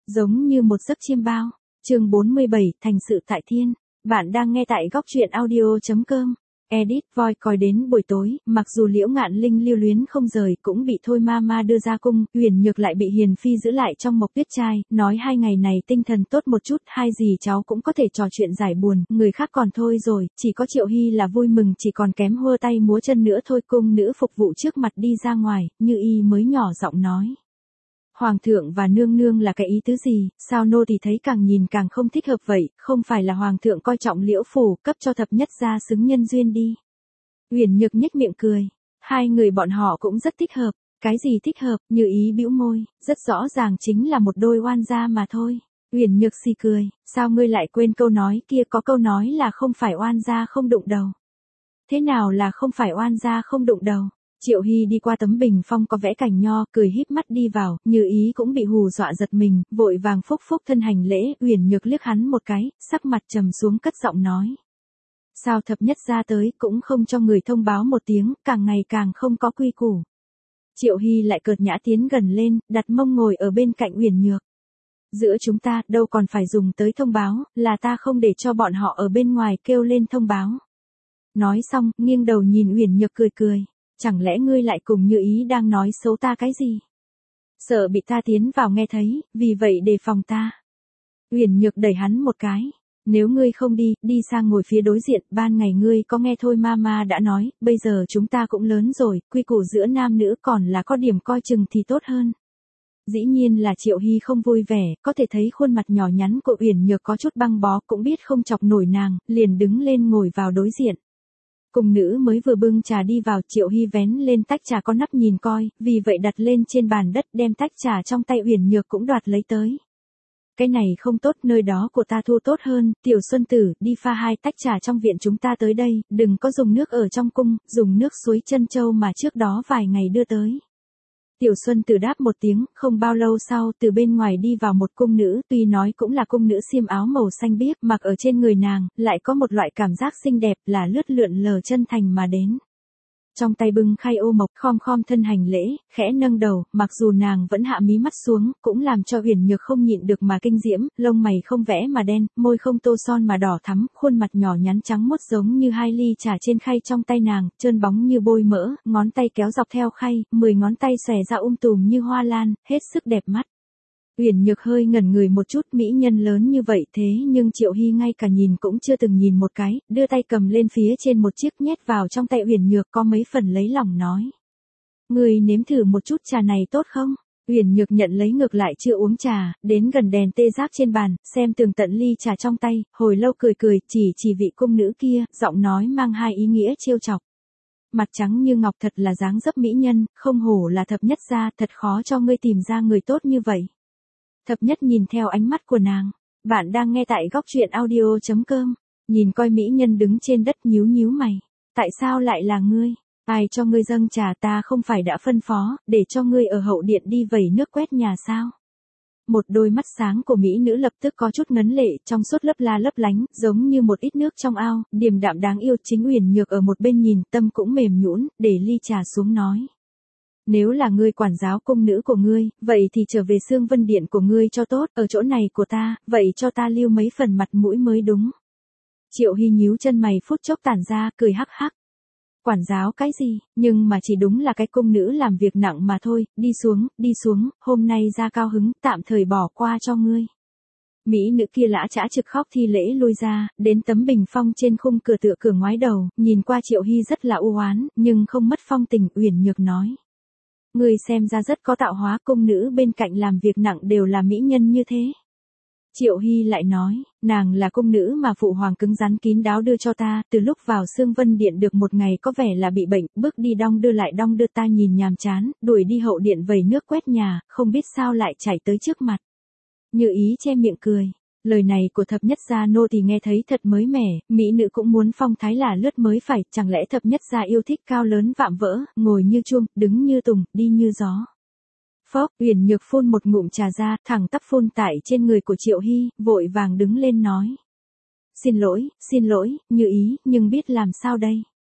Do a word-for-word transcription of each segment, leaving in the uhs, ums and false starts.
Giống như một giấc chiêm bao. Chương bốn mươi bảy, thành sự tại thiên. Bạn đang nghe tại góc truyện audio chấm com. Edit voi coi đến buổi tối, mặc dù Liễu Ngạn Linh lưu luyến không rời cũng bị Thôi Ma Ma đưa ra cung, Uyển Nhược lại bị Hiền Phi giữ lại trong Mộc Tuyết Trai, nói hai ngày này tinh thần tốt một chút, hai gì cháu cũng có thể trò chuyện giải buồn, người khác còn thôi rồi, chỉ có Triệu Hy là vui mừng chỉ còn kém hơ tay múa chân nữa thôi. Cung nữ phục vụ trước mặt đi ra ngoài, Như Y mới nhỏ giọng nói. Hoàng thượng và nương nương là cái ý tứ gì, sao nô thì thấy càng nhìn càng không thích hợp vậy, không phải là hoàng thượng coi trọng Liễu phủ, cấp cho thập nhất gia xứng nhân duyên đi. Uyển Nhược nhếch miệng cười, hai người bọn họ cũng rất thích hợp, cái gì thích hợp, Như Ý bĩu môi, rất rõ ràng chính là một đôi oan gia mà thôi. Uyển Nhược xì cười, sao ngươi lại quên câu nói kia, có câu nói là không phải oan gia không đụng đầu. Thế nào là không phải oan gia không đụng đầu? Triệu Hy đi qua tấm bình phong có vẽ cành nho, cười híp mắt đi vào, Như Ý cũng bị hù dọa giật mình, vội vàng phúc phúc thân hành lễ. Uyển Nhược liếc hắn một cái, sắc mặt trầm xuống cất giọng nói. Sao thập nhất gia tới cũng không cho người thông báo một tiếng, càng ngày càng không có quy củ. Triệu Hy lại cợt nhã tiến gần lên, đặt mông ngồi ở bên cạnh Uyển Nhược. Giữa chúng ta đâu còn phải dùng tới thông báo, là ta không để cho bọn họ ở bên ngoài kêu lên thông báo. Nói xong, nghiêng đầu nhìn Uyển Nhược cười cười. Chẳng lẽ ngươi lại cùng Như Ý đang nói xấu ta cái gì? Sợ bị ta tiến vào nghe thấy, vì vậy đề phòng ta. Uyển Nhược đẩy hắn một cái. Nếu ngươi không đi, đi sang ngồi phía đối diện, ban ngày ngươi có nghe Thôi Ma Ma đã nói, bây giờ chúng ta cũng lớn rồi, quy củ giữa nam nữ còn là có điểm coi chừng thì tốt hơn. Dĩ nhiên là Triệu Hy không vui vẻ, có thể thấy khuôn mặt nhỏ nhắn của Uyển Nhược có chút băng bó, cũng biết không chọc nổi nàng, liền đứng lên ngồi vào đối diện. Cung nữ mới vừa bưng trà đi vào, Triệu Hy vén lên tách trà có nắp nhìn coi, vì vậy đặt lên trên bàn đất, đem tách trà trong tay Uyển Nhược cũng đoạt lấy tới. Cái này không tốt, nơi đó của ta thu tốt hơn, Tiểu Xuân Tử, đi pha hai tách trà trong viện chúng ta tới đây, đừng có dùng nước ở trong cung, dùng nước suối Chân Châu mà trước đó vài ngày đưa tới. Tiểu Xuân Tử đáp một tiếng, không bao lâu sau, từ bên ngoài đi vào một cung nữ, tuy nói cũng là cung nữ xiêm áo màu xanh biếc, mặc ở trên người nàng, lại có một loại cảm giác xinh đẹp, là lướt lượn lờ chân thành mà đến. Trong tay bưng khay ô mộc, khom khom thân hành lễ, khẽ nâng đầu, mặc dù nàng vẫn hạ mí mắt xuống, cũng làm cho Uyển Nhược không nhịn được mà kinh diễm, lông mày không vẽ mà đen, môi không tô son mà đỏ thắm, khuôn mặt nhỏ nhắn trắng muốt giống như hai ly trà trên khay trong tay nàng, trơn bóng như bôi mỡ, ngón tay kéo dọc theo khay, mười ngón tay xòe ra um tùm như hoa lan, hết sức đẹp mắt. Uyển Nhược hơi ngẩn người một chút, mỹ nhân lớn như vậy thế nhưng Triệu Hy ngay cả nhìn cũng chưa từng nhìn một cái, đưa tay cầm lên phía trên một chiếc nhét vào trong tay Uyển Nhược, có mấy phần lấy lòng nói. Người nếm thử một chút trà này tốt không? Uyển Nhược nhận lấy ngược lại chưa uống trà, đến gần đèn tê giác trên bàn, xem tường tận ly trà trong tay, hồi lâu cười cười, chỉ chỉ vị cung nữ kia, giọng nói mang hai ý nghĩa trêu chọc. Mặt trắng như ngọc thật là dáng dấp mỹ nhân, không hổ là thập nhất gia, thật khó cho ngươi tìm ra người tốt như vậy. Thập nhất nhìn theo ánh mắt của nàng. Bạn đang nghe tại góc truyện audio chấm com. Nhìn coi mỹ nhân đứng trên đất nhíu nhíu mày. Tại sao lại là ngươi? Ai cho ngươi dâng trà, ta không phải đã phân phó, để cho ngươi ở hậu điện đi vẩy nước quét nhà sao? Một đôi mắt sáng của mỹ nữ lập tức có chút ngấn lệ, trong suốt lấp la lấp lánh, giống như một ít nước trong ao, điềm đạm đáng yêu. Chính Uyển Nhược ở một bên nhìn, tâm cũng mềm nhũn, để ly trà xuống nói. Nếu là ngươi quản giáo cung nữ của ngươi, vậy thì trở về Xương Vân Điện của ngươi cho tốt, ở chỗ này của ta, vậy cho ta lưu mấy phần mặt mũi mới đúng. Triệu Hy nhíu chân mày phút chốc tản ra, cười hắc hắc. Quản giáo cái gì, nhưng mà chỉ đúng là cái cung nữ làm việc nặng mà thôi, đi xuống, đi xuống, hôm nay ra cao hứng, tạm thời bỏ qua cho ngươi. Mỹ nữ kia lã chã trực khóc thi lễ lui ra, đến tấm bình phong trên khung cửa tựa cửa ngoái đầu, nhìn qua Triệu Hy rất là u oán, nhưng không mất phong tình. Uyển Nhược nói. Ngươi xem ra rất có tạo hóa, cung nữ bên cạnh làm việc nặng đều là mỹ nhân như thế. Triệu Hy lại nói, nàng là cung nữ mà phụ hoàng cứng rắn kín đáo đưa cho ta, từ lúc vào Xương Vân Điện được một ngày có vẻ là bị bệnh, bước đi đong đưa lại đong đưa, ta nhìn nhàm chán, đuổi đi hậu điện vẩy nước quét nhà, không biết sao lại chạy tới trước mặt. Như Ý che miệng cười. Lời này của thập nhất gia nô thì nghe thấy thật mới mẻ, mỹ nữ cũng muốn phong thái là lướt mới phải, chẳng lẽ thập nhất gia yêu thích cao lớn vạm vỡ, ngồi như chuông, đứng như tùng, đi như gió. Phốc, Uyển Nhược phun một ngụm trà ra, thẳng tắp phun tại trên người của Triệu Hy, vội vàng đứng lên nói. Xin lỗi, xin lỗi, Như Ý, nhưng biết làm sao đây?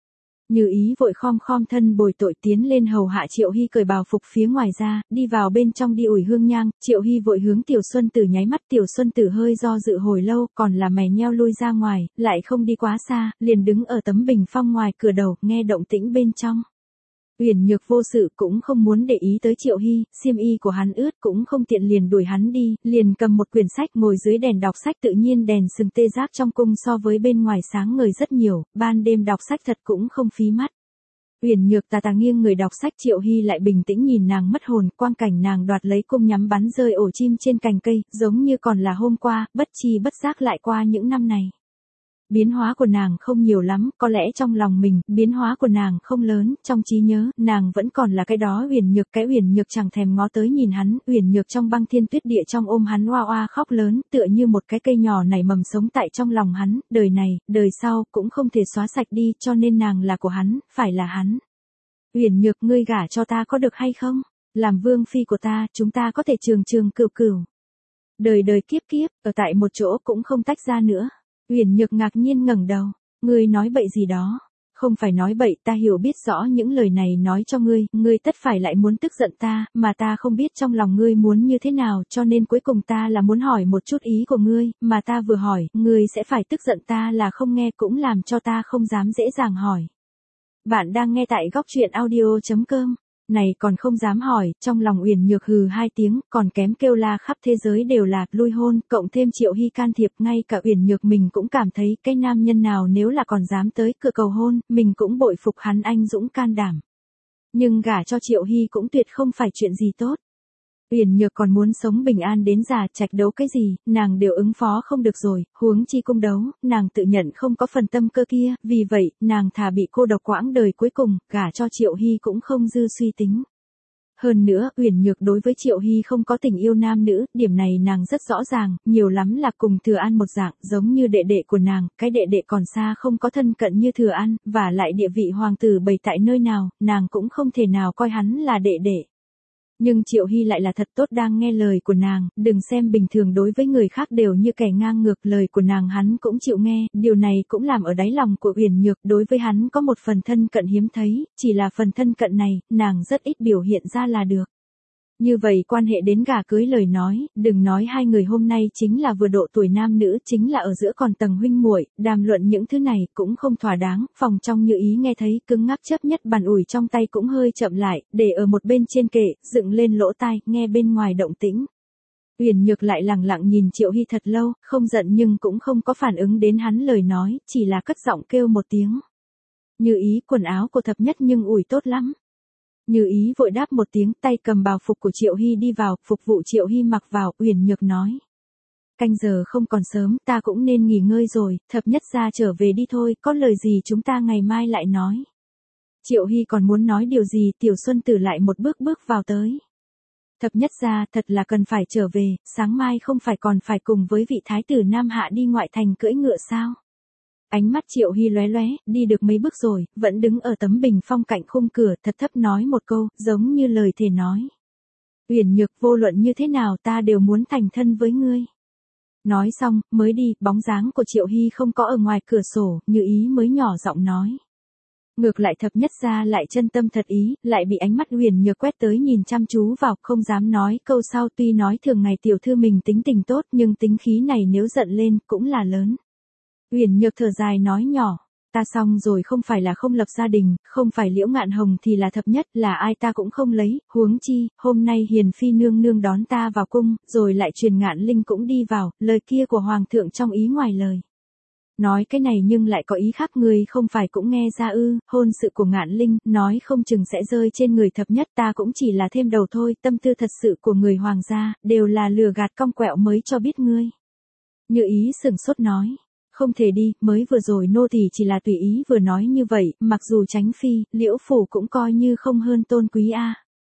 Như Ý vội khom khom thân bồi tội tiến lên hầu hạ Triệu Hy cởi bào phục phía ngoài ra, đi vào bên trong đi ủi hương nhang. Triệu Hy vội hướng Tiểu Xuân Tử nháy mắt. Tiểu Xuân Tử hơi do dự hồi lâu, còn là mày nheo lui ra ngoài, lại không đi quá xa, liền đứng ở tấm bình phong ngoài cửa đầu, nghe động tĩnh bên trong. Uyển Nhược vô sự cũng không muốn để ý tới Triệu Hy, xiêm y của hắn ướt cũng không tiện liền đuổi hắn đi, liền cầm một quyển sách ngồi dưới đèn đọc sách. Tự nhiên đèn sừng tê giác trong cung so với bên ngoài sáng ngời rất nhiều, ban đêm đọc sách thật cũng không phí mắt. Uyển Nhược tà tà nghiêng người đọc sách, Triệu Hy lại bình tĩnh nhìn nàng mất hồn, quang cảnh nàng đoạt lấy cung nhắm bắn rơi ổ chim trên cành cây, giống như còn là hôm qua, bất chi bất giác lại qua những năm này. Biến hóa của nàng không nhiều lắm, có lẽ trong lòng mình, biến hóa của nàng không lớn, trong trí nhớ, nàng vẫn còn là cái đó Uyển Nhược, cái Uyển Nhược chẳng thèm ngó tới nhìn hắn, Uyển Nhược trong băng thiên tuyết địa trong ôm hắn oa oa khóc lớn, tựa như một cái cây nhỏ nảy mầm sống tại trong lòng hắn, đời này, đời sau, cũng không thể xóa sạch đi, cho nên nàng là của hắn, phải là hắn. Uyển Nhược, ngươi gả cho ta có được hay không? Làm vương phi của ta, chúng ta có thể trường trường cửu cửu. Đời đời kiếp kiếp, ở tại một chỗ cũng không tách ra nữa. Uyển Nhược ngạc nhiên ngẩng đầu, ngươi nói bậy gì đó? Không phải nói bậy, ta hiểu biết rõ những lời này nói cho ngươi, ngươi tất phải lại muốn tức giận ta, mà ta không biết trong lòng ngươi muốn như thế nào, cho nên cuối cùng ta là muốn hỏi một chút ý của ngươi, mà ta vừa hỏi, ngươi sẽ phải tức giận ta là không nghe cũng làm cho ta không dám dễ dàng hỏi. Bạn đang nghe tại góc truyện audio chấm com. Này còn không dám hỏi, trong lòng Uyển Nhược hừ hai tiếng, còn kém kêu la khắp thế giới đều là lui hôn, cộng thêm Triệu Hy can thiệp, ngay cả Uyển Nhược mình cũng cảm thấy cái nam nhân nào nếu là còn dám tới cửa cầu hôn, mình cũng bội phục hắn anh dũng can đảm. Nhưng gả cho Triệu Hy cũng tuyệt không phải chuyện gì tốt. Uyển Nhược còn muốn sống bình an đến già, trạch đấu cái gì, nàng đều ứng phó không được rồi, huống chi cung đấu, nàng tự nhận không có phần tâm cơ kia, vì vậy, nàng thà bị cô độc quãng đời cuối cùng, gả cho Triệu Hy cũng không dư suy tính. Hơn nữa, Uyển Nhược đối với Triệu Hy không có tình yêu nam nữ, điểm này nàng rất rõ ràng, nhiều lắm là cùng Thừa An một dạng, giống như đệ đệ của nàng, cái đệ đệ còn xa không có thân cận như Thừa An, và lại địa vị hoàng tử bày tại nơi nào, nàng cũng không thể nào coi hắn là đệ đệ. Nhưng Triệu Hy lại là thật tốt đang nghe lời của nàng, đừng xem bình thường đối với người khác đều như kẻ ngang ngược, lời của nàng hắn cũng chịu nghe, điều này cũng làm ở đáy lòng của Uyển Nhược đối với hắn có một phần thân cận hiếm thấy, chỉ là phần thân cận này, nàng rất ít biểu hiện ra là được. Như vậy quan hệ đến gả cưới lời nói, đừng nói hai người hôm nay chính là vừa độ tuổi nam nữ, chính là ở giữa còn tầng huynh muội, đàm luận những thứ này cũng không thỏa đáng, phòng trong Như Ý nghe thấy cứng ngắc chấp nhất bàn ủi trong tay cũng hơi chậm lại, để ở một bên trên kệ, dựng lên lỗ tai, nghe bên ngoài động tĩnh. Uyển Nhược lại lặng lặng nhìn Triệu Hy thật lâu, không giận nhưng cũng không có phản ứng đến hắn lời nói, chỉ là cất giọng kêu một tiếng. Như Ý, quần áo của thập nhất nhưng ủi tốt lắm. Như Ý vội đáp một tiếng, tay cầm bào phục của Triệu Hy đi vào, phục vụ Triệu Hy mặc vào, Uyển Nhược nói. Canh giờ không còn sớm, ta cũng nên nghỉ ngơi rồi, thập nhất ra trở về đi thôi, có lời gì chúng ta ngày mai lại nói. Triệu Hy còn muốn nói điều gì, Tiểu Xuân Tử lại một bước bước vào tới. Thập nhất ra, thật là cần phải trở về, sáng mai không phải còn phải cùng với vị thái tử Nam Hạ đi ngoại thành cưỡi ngựa sao? Ánh mắt Triệu Hy lóe lóe, đi được mấy bước rồi, vẫn đứng ở tấm bình phong cạnh khung cửa, thật thấp nói một câu, giống như lời thề nói. Uyển Nhược, vô luận như thế nào ta đều muốn thành thân với ngươi. Nói xong, mới đi, bóng dáng của Triệu Hy không có ở ngoài cửa sổ, Như Ý mới nhỏ giọng nói. Ngược lại thập nhất ra lại chân tâm thật ý, lại bị ánh mắt Uyển Nhược quét tới nhìn chăm chú vào, không dám nói câu sau, tuy nói thường ngày tiểu thư mình tính tình tốt, nhưng tính khí này nếu giận lên, cũng là lớn. Uyển Nhược thở dài nói nhỏ, ta xong rồi, không phải là không lập gia đình, không phải Liễu Ngạn Hồng thì là thập nhất, là ai ta cũng không lấy, huống chi, hôm nay Hiền Phi nương nương đón ta vào cung, rồi lại truyền Ngạn Linh cũng đi vào, lời kia của Hoàng thượng trong ý ngoài lời. Nói cái này nhưng lại có ý khác, người không phải cũng nghe ra ư, hôn sự của Ngạn Linh, nói không chừng sẽ rơi trên người thập nhất, ta cũng chỉ là thêm đầu thôi, tâm tư thật sự của người Hoàng gia, đều là lừa gạt cong quẹo mới cho biết ngươi. Như Ý sừng sốt nói. Không thể đi, mới vừa rồi nô tỳ chỉ là tùy ý vừa nói như vậy, mặc dù Chánh Phi, Liễu Phủ cũng coi như không hơn tôn quý a.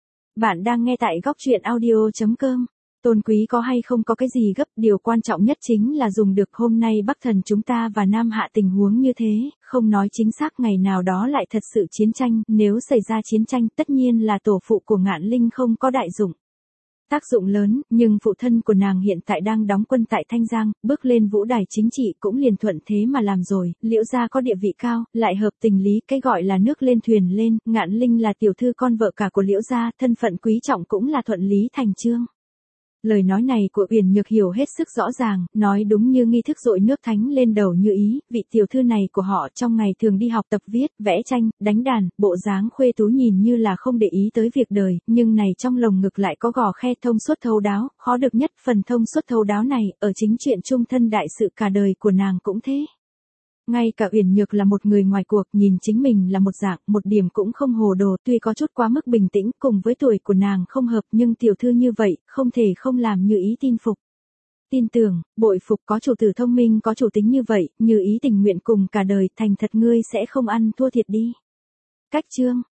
Bạn đang nghe tại góc truyện audio chấm com. Tôn quý có hay không có cái gì gấp, điều quan trọng nhất chính là dùng được. Hôm nay Bắc Thần chúng ta và Nam Hạ tình huống như thế, không nói chính xác ngày nào đó lại thật sự chiến tranh, nếu xảy ra chiến tranh tất nhiên là tổ phụ của Ngạn Linh không có đại dụng. tác dụng lớn, nhưng phụ thân của nàng hiện tại đang đóng quân tại Thanh Giang, bước lên vũ đài chính trị cũng liền thuận thế mà làm rồi, Liễu gia có địa vị cao, lại hợp tình lý, cái gọi là nước lên thuyền lên, Ngạn Linh là tiểu thư con vợ cả của Liễu gia, thân phận quý trọng cũng là thuận lý thành chương. Lời nói này của Uyển Nhược hiểu hết sức rõ ràng, nói đúng như nghi thức dội nước thánh lên đầu Như Ý, vị tiểu thư này của họ trong ngày thường đi học tập viết, vẽ tranh, đánh đàn, bộ dáng khuê tú nhìn như là không để ý tới việc đời, nhưng này trong lồng ngực lại có gò khe thông suốt thấu đáo, khó được nhất phần thông suốt thấu đáo này, ở chính chuyện chung thân đại sự cả đời của nàng cũng thế. Ngay cả Uyển Nhược là một người ngoài cuộc, nhìn chính mình là một dạng, một điểm cũng không hồ đồ, tuy có chút quá mức bình tĩnh, cùng với tuổi của nàng không hợp, nhưng tiểu thư như vậy, không thể không làm Như Ý tin phục. Tin tưởng, bội phục, có chủ tử thông minh có chủ tính như vậy, Như Ý tình nguyện cùng cả đời, thành thật ngươi sẽ không ăn thua thiệt đi. Cách chương